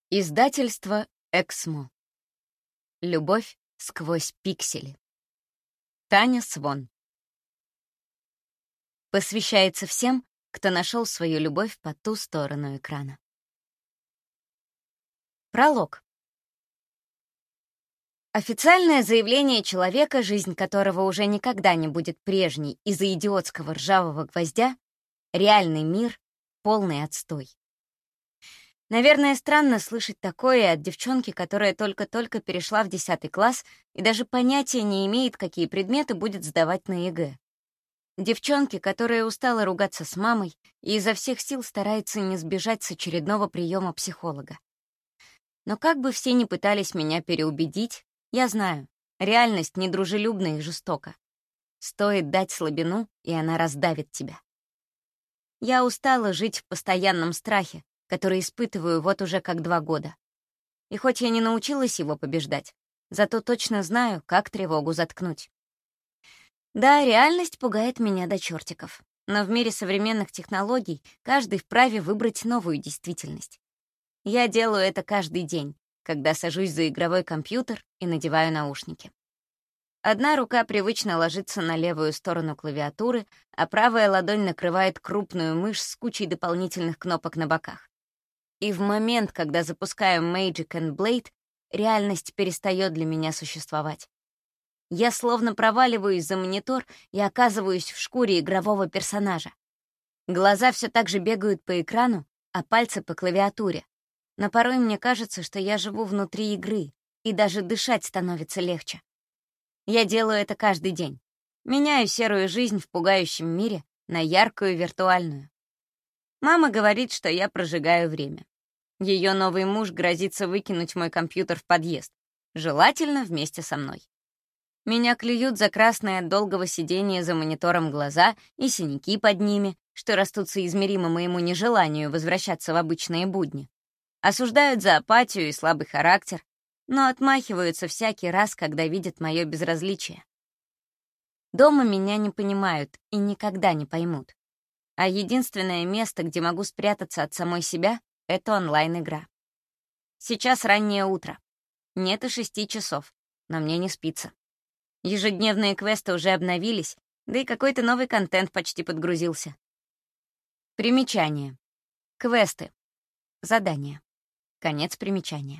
Издательство «Эксмо». Любовь сквозь пиксели. Таня Свон. Посвящается всем, кто нашел свою любовь по ту сторону экрана. Пролог. Официальное заявление человека, жизнь которого уже никогда не будет прежней из-за идиотского ржавого гвоздя, реальный мир — полный отстой. Наверное, странно слышать такое от девчонки, которая только-только перешла в 10 класс и даже понятия не имеет, какие предметы будет сдавать на ЕГЭ. Девчонки, которая устала ругаться с мамой и изо всех сил старается не сбежать с очередного приема психолога. Но как бы все ни пытались меня переубедить, я знаю, реальность недружелюбна и жестока. Стоит дать слабину, и она раздавит тебя. Я устала жить в постоянном страхе, который испытываю вот уже как 2 года. И хоть я не научилась его побеждать, зато точно знаю, как тревогу заткнуть. Да, реальность пугает меня до чертиков, но в мире современных технологий каждый вправе выбрать новую действительность. Я делаю это каждый день, когда сажусь за игровой компьютер и надеваю наушники. Одна рука привычно ложится на левую сторону клавиатуры, а правая ладонь накрывает крупную мышь с кучей дополнительных кнопок на боках. И в момент, когда запускаю Magic and Blade, реальность перестает для меня существовать. Я словно проваливаюсь за монитор и оказываюсь в шкуре игрового персонажа. Глаза все так же бегают по экрану, а пальцы по клавиатуре. Но порой мне кажется, что я живу внутри игры, и даже дышать становится легче. Я делаю это каждый день. Меняю серую жизнь в пугающем мире на яркую виртуальную. Мама говорит, что я прожигаю время. Ее новый муж грозится выкинуть мой компьютер в подъезд, желательно вместе со мной. Меня клюют за красное от долгого сидения за монитором глаза и синяки под ними, что растут соизмеримо моему нежеланию возвращаться в обычные будни. Осуждают за апатию и слабый характер, но отмахиваются всякий раз, когда видят мое безразличие. Дома меня не понимают и никогда не поймут. А единственное место, где могу спрятаться от самой себя, — это онлайн-игра. Сейчас раннее утро. Нет и 6 часов, но мне не спится. Ежедневные квесты уже обновились, да и какой-то новый контент почти подгрузился. Примечание. Квесты. Задания. Конец примечания.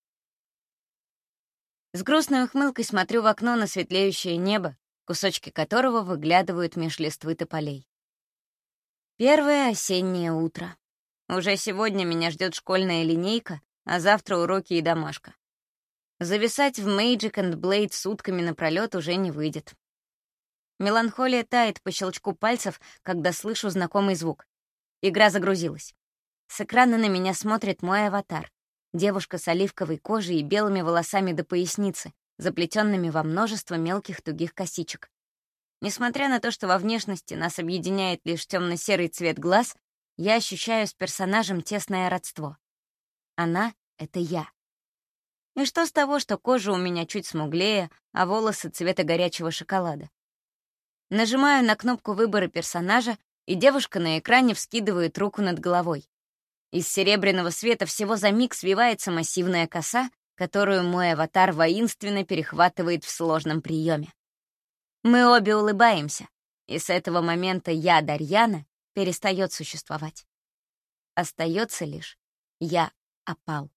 С грустной ухмылкой смотрю в окно на светлеющее небо, кусочки которого выглядывают меж листвы тополей. Первое осеннее утро. Уже сегодня меня ждет школьная линейка, а завтра уроки и домашка. Зависать в Magic and Blade сутками напролёт уже не выйдет. Меланхолия тает по щелчку пальцев, когда слышу знакомый звук. Игра загрузилась. С экрана на меня смотрит мой аватар. Девушка с оливковой кожей и белыми волосами до поясницы, заплетенными во множество мелких тугих косичек. Несмотря на то, что во внешности нас объединяет лишь темно-серый цвет глаз, я ощущаю с персонажем тесное родство. Она — это я. И что с того, что кожа у меня чуть смуглее, а волосы цвета горячего шоколада? Нажимаю на кнопку выбора персонажа, и девушка на экране вскидывает руку над головой. Из серебряного света всего за миг свивается массивная коса, которую мой аватар воинственно перехватывает в сложном приеме. Мы обе улыбаемся, и с этого момента я, Дарьяна, перестает существовать. Остается лишь я, Опал.